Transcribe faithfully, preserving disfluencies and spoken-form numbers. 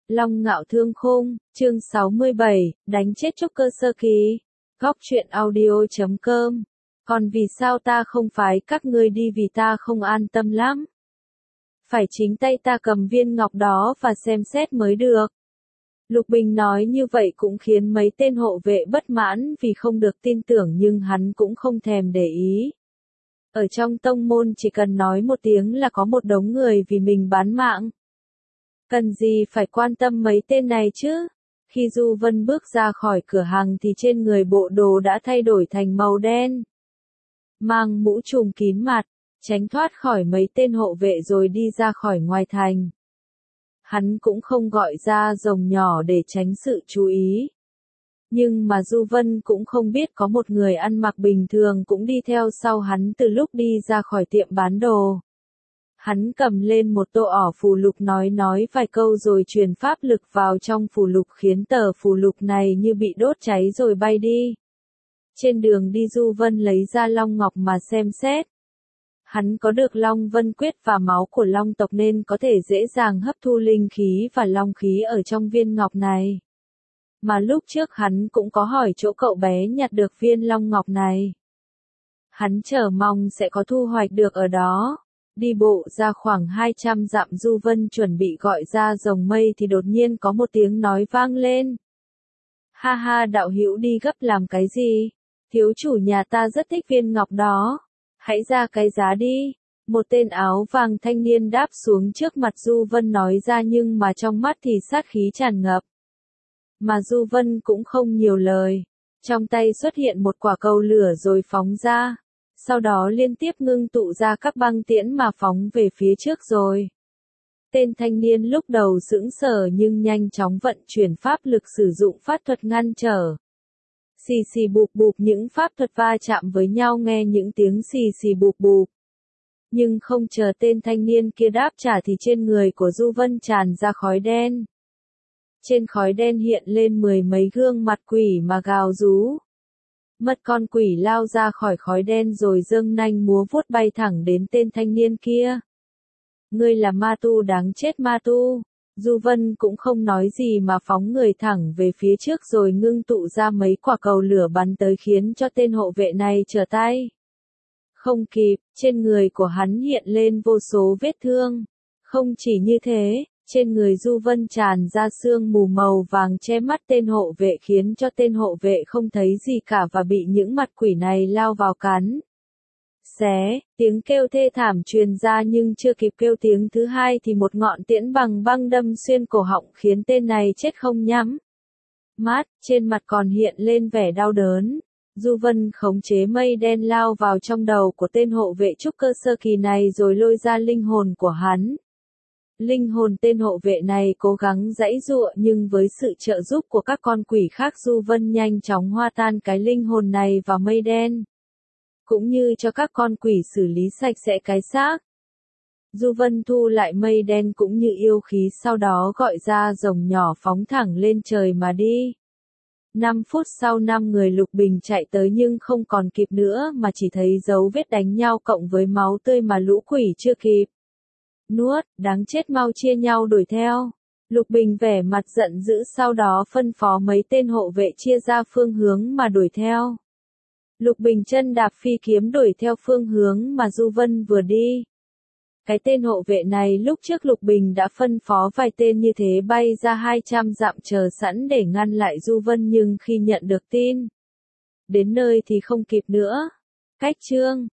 Long Ngạo Thương Khung, chương sáu mươi bảy, đánh chết trúc cơ sơ kỳ. Góc truyện audio chấm com. Còn vì sao ta không phái các ngươi đi vì ta không an tâm lắm. Phải chính tay ta cầm viên ngọc đó và xem xét mới được. Lục Bình nói như vậy cũng khiến mấy tên hộ vệ bất mãn vì không được tin tưởng, nhưng hắn cũng không thèm để ý. Ở trong tông môn chỉ cần nói một tiếng là có một đống người vì mình bán mạng. Cần gì phải quan tâm mấy tên này chứ? Khi Du Vân bước ra khỏi cửa hàng thì trên người bộ đồ đã thay đổi thành màu đen. Mang mũ trùm kín mặt, tránh thoát khỏi mấy tên hộ vệ rồi đi ra khỏi ngoài thành. Hắn cũng không gọi ra rồng nhỏ để tránh sự chú ý. Nhưng mà Du Vân cũng không biết có một người ăn mặc bình thường cũng đi theo sau hắn từ lúc đi ra khỏi tiệm bán đồ. Hắn cầm lên một tô ỏ phù lục nói nói vài câu rồi truyền pháp lực vào trong phù lục khiến tờ phù lục này như bị đốt cháy rồi bay đi. Trên đường đi Du Vân lấy ra Long Ngọc mà xem xét. Hắn có được Long Vân Quyết và máu của Long tộc nên có thể dễ dàng hấp thu linh khí và long khí ở trong viên ngọc này. Mà lúc trước hắn cũng có hỏi chỗ cậu bé nhặt được viên Long Ngọc này. Hắn chờ mong sẽ có thu hoạch được ở đó. Đi bộ ra khoảng hai trăm dặm Du Vân chuẩn bị gọi ra rồng mây thì đột nhiên có một tiếng nói vang lên. Ha ha, đạo hữu đi gấp làm cái gì? Thiếu chủ nhà ta rất thích viên ngọc đó. Hãy ra cái giá đi. Một tên áo vàng thanh niên đáp xuống trước mặt Du Vân nói ra, nhưng mà trong mắt thì sát khí tràn ngập. Mà Du Vân cũng không nhiều lời. Trong tay xuất hiện một quả cầu lửa rồi phóng ra. Sau đó liên tiếp ngưng tụ ra các băng tiễn mà phóng về phía trước rồi. Tên thanh niên lúc đầu sững sờ nhưng nhanh chóng vận chuyển pháp lực sử dụng pháp thuật ngăn trở. Xì xì bụp bụp, những pháp thuật va chạm với nhau nghe những tiếng xì xì bụp bụp. Nhưng không chờ tên thanh niên kia đáp trả thì trên người của Du Vân tràn ra khói đen. Trên khói đen hiện lên mười mấy gương mặt quỷ mà gào rú. Mất con quỷ lao ra khỏi khói đen rồi giương nanh múa vuốt bay thẳng đến tên thanh niên kia. Ngươi là ma tu đáng chết ma tu. Du Vân cũng không nói gì mà phóng người thẳng về phía trước rồi ngưng tụ ra mấy quả cầu lửa bắn tới khiến cho tên hộ vệ này trở tay. Không kịp, trên người của hắn hiện lên vô số vết thương. Không chỉ như thế, trên người Du Vân tràn ra sương mù màu vàng che mắt tên hộ vệ khiến cho tên hộ vệ không thấy gì cả và bị những mặt quỷ này lao vào cắn. Xé, tiếng kêu thê thảm truyền ra nhưng chưa kịp kêu tiếng thứ hai thì một ngọn tiễn bằng băng đâm xuyên cổ họng khiến tên này chết không nhắm mắt, trên mặt còn hiện lên vẻ đau đớn. Du Vân khống chế mây đen lao vào trong đầu của tên hộ vệ trúc cơ sơ kỳ này rồi lôi ra linh hồn của hắn. Linh hồn tên hộ vệ này cố gắng giãy giụa nhưng với sự trợ giúp của các con quỷ khác Du Vân nhanh chóng hoa tan cái linh hồn này vào mây đen. Cũng như cho các con quỷ xử lý sạch sẽ cái xác. Du Vân thu lại mây đen cũng như yêu khí, sau đó gọi ra rồng nhỏ phóng thẳng lên trời mà đi. Năm phút sau năm người Lục Bình chạy tới nhưng không còn kịp nữa mà chỉ thấy dấu vết đánh nhau cộng với máu tươi mà lũ quỷ chưa kịp nuốt, đáng chết, mau chia nhau đuổi theo. Lục Bình vẻ mặt giận dữ sau đó phân phó mấy tên hộ vệ chia ra phương hướng mà đuổi theo. Lục Bình chân đạp phi kiếm đuổi theo phương hướng mà Du Vân vừa đi. Cái tên hộ vệ này lúc trước Lục Bình đã phân phó vài tên như thế bay ra hai trăm dặm chờ sẵn để ngăn lại Du Vân, nhưng khi nhận được tin đến nơi thì không kịp nữa. Cách chương